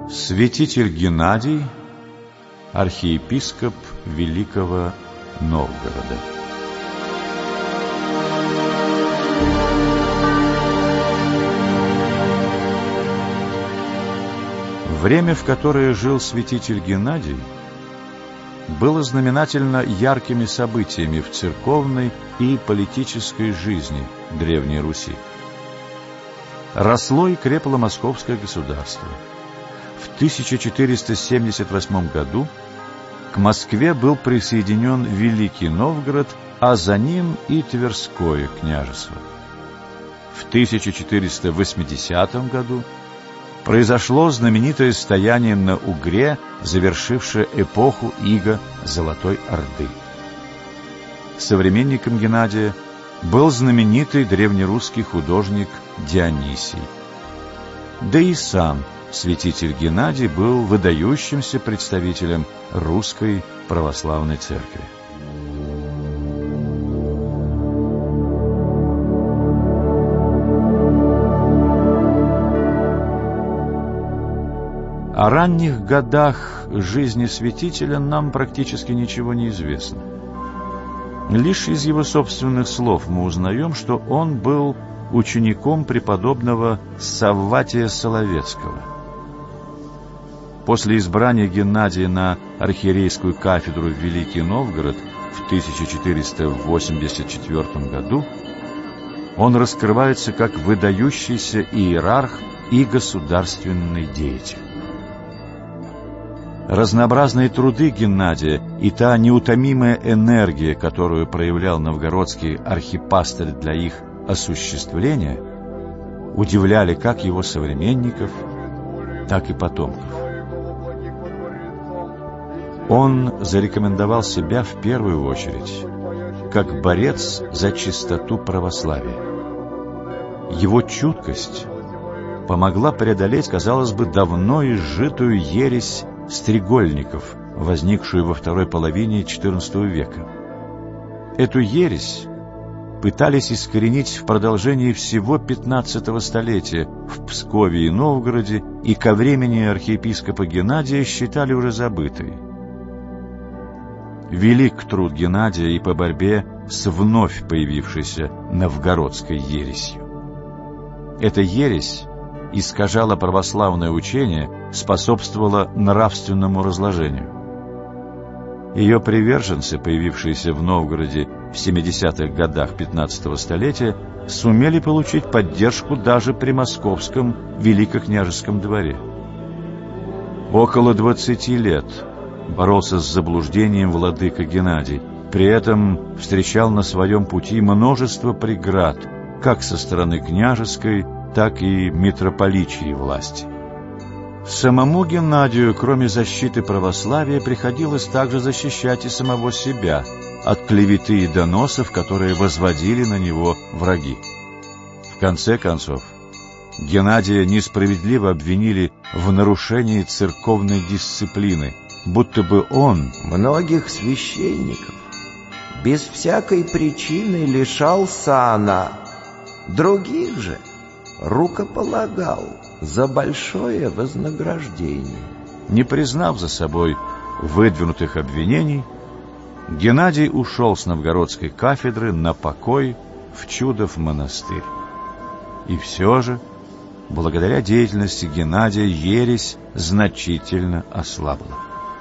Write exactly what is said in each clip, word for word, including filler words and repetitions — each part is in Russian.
Святитель Геннадий, архиепископ Великого Новгорода. Время, в которое жил святитель Геннадий, было знаменательно яркими событиями в церковной и политической жизни Древней Руси. Росло и крепло московское государство. В тысяча четыреста семьдесят восьмом году к Москве был присоединен Великий Новгород, а за ним и Тверское княжество. В тысяча четыреста восьмидесятом году произошло знаменитое стояние на Угре, завершившее эпоху ига Золотой Орды. Современником Геннадия был знаменитый древнерусский художник Дионисий. Да и сам святитель Геннадий был выдающимся представителем русской православной церкви. О ранних годах жизни святителя нам практически ничего не известно. Лишь из его собственных слов мы узнаем, что он был учеником преподобного Савватия Соловецкого. После избрания Геннадия на архиерейскую кафедру в Великий Новгород в тысяча четыреста восемьдесят четвёртом году он раскрывается как выдающийся иерарх и государственный деятель. Разнообразные труды Геннадия и та неутомимая энергия, которую проявлял новгородский архипастырь для их осуществления, удивляли как его современников, так и потомков. Он зарекомендовал себя в первую очередь как борец за чистоту православия. Его чуткость помогла преодолеть, казалось бы, давно изжитую ересь стрегольников, возникшую во второй половине четырнадцатого века. Эту ересь пытались искоренить в продолжении всего пятнадцатого столетия в Пскове и Новгороде, и ко времени архиепископа Геннадия считали уже забытой. Велик труд Геннадия и по борьбе с вновь появившейся новгородской ересью. Эта ересь искажала православное учение, способствовала нравственному разложению. Ее приверженцы, появившиеся в Новгороде в семидесятых годах пятнадцатого столетия, сумели получить поддержку даже при московском великокняжеском дворе. Около двадцати лет боролся с заблуждением владыка Геннадий, при этом встречал на своем пути множество преград, как со стороны княжеской, так и митрополичьей власти. Самому Геннадию, кроме защиты православия, приходилось также защищать и самого себя от клеветы и доносов, которые возводили на него враги. В конце концов, Геннадия несправедливо обвинили в нарушении церковной дисциплины, будто бы он многих священников без всякой причины лишал сана, других же рукополагал за большое вознаграждение. Не признав за собой выдвинутых обвинений, Геннадий ушел с новгородской кафедры на покой в Чудов монастырь. И все же, благодаря деятельности Геннадия, ересь значительно ослабла.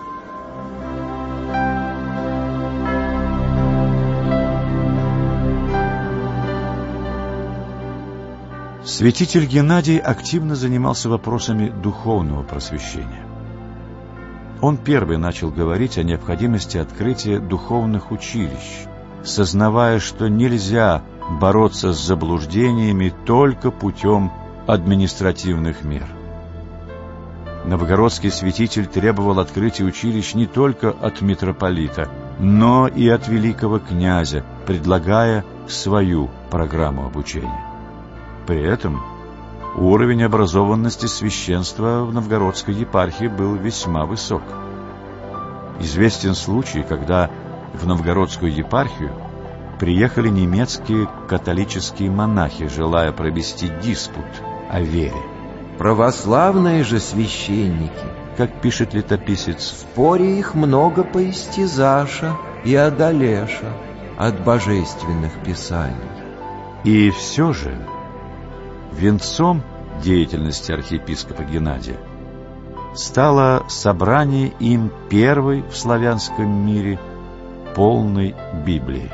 Святитель Геннадий активно занимался вопросами духовного просвещения. Он первый начал говорить о необходимости открытия духовных училищ, сознавая, что нельзя бороться с заблуждениями только путем административных мер. Новгородский святитель требовал открытия училищ не только от митрополита, но и от великого князя, предлагая свою программу обучения. При этом уровень образованности священства в новгородской епархии был весьма высок. Известен случай, когда в новгородскую епархию приехали немецкие католические монахи, желая провести диспут о вере. Православные же священники, как пишет летописец, в споре их много поистязаша и одолеша от божественных писаний. И все же венцом деятельности архиепископа Геннадия стало собрание им первой в славянском мире полной Библии.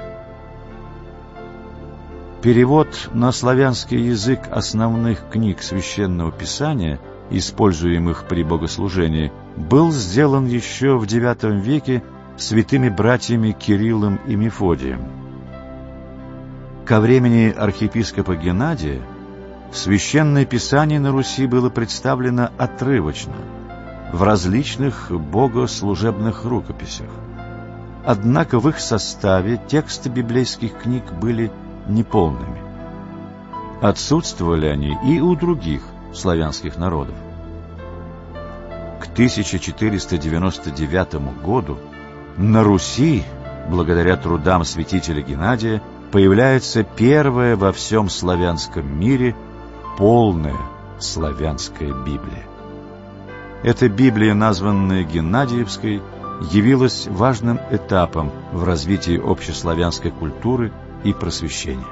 Перевод на славянский язык основных книг Священного Писания, используемых при богослужении, был сделан еще в девятом веке святыми братьями Кириллом и Мефодием. Ко времени архиепископа Геннадия Священное Писание на Руси было представлено отрывочно, в различных богослужебных рукописях. Однако в их составе тексты библейских книг были неполными. Отсутствовали они и у других славянских народов. К тысяча четыреста девяносто девятому году на Руси, благодаря трудам святителя Геннадия, появляется первая во всем славянском мире полная славянская Библия. Эта Библия, названная Геннадиевской, явилась важным этапом в развитии общеславянской культуры и просвещения.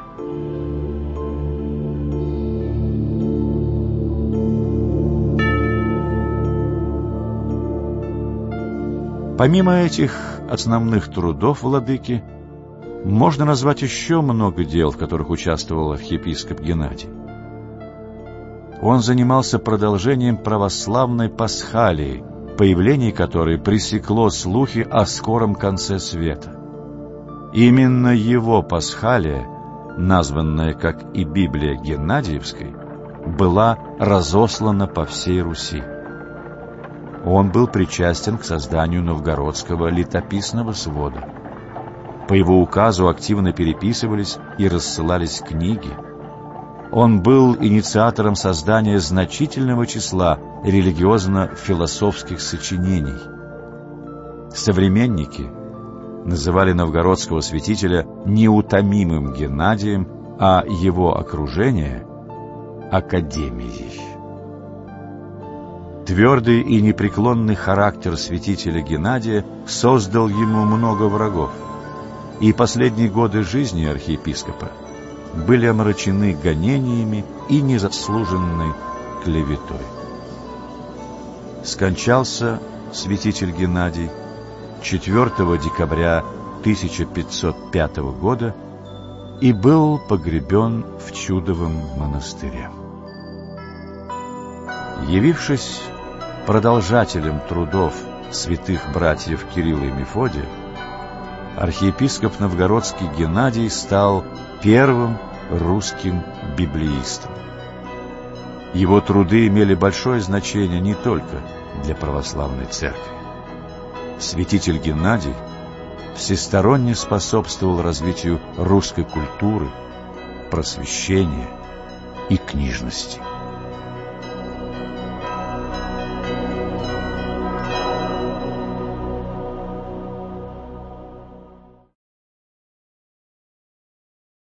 Помимо этих основных трудов владыки, можно назвать еще много дел, в которых участвовал архиепископ Геннадий. Он занимался продолжением православной пасхалии, появление которой пресекло слухи о скором конце света. Именно его пасхалия, названная, как и Библия, Геннадиевской, была разослана по всей Руси. Он был причастен к созданию новгородского летописного свода. По его указу активно переписывались и рассылались книги. Он был инициатором создания значительного числа религиозно-философских сочинений. Современники называли новгородского святителя неутомимым Геннадием, а его окружение — академией. Твердый и непреклонный характер святителя Геннадия создал ему много врагов, и последние годы жизни архиепископа были омрачены гонениями и незаслуженной клеветой. Скончался святитель Геннадий четвёртого декабря тысяча пятьсот пятого года и был погребен в Чудовом монастыре. Явившись продолжателем трудов святых братьев Кирилла и Мефодия, архиепископ новгородский Геннадий стал первым русским библеистом. Его труды имели большое значение не только для православной церкви. Святитель Геннадий всесторонне способствовал развитию русской культуры, просвещения и книжности.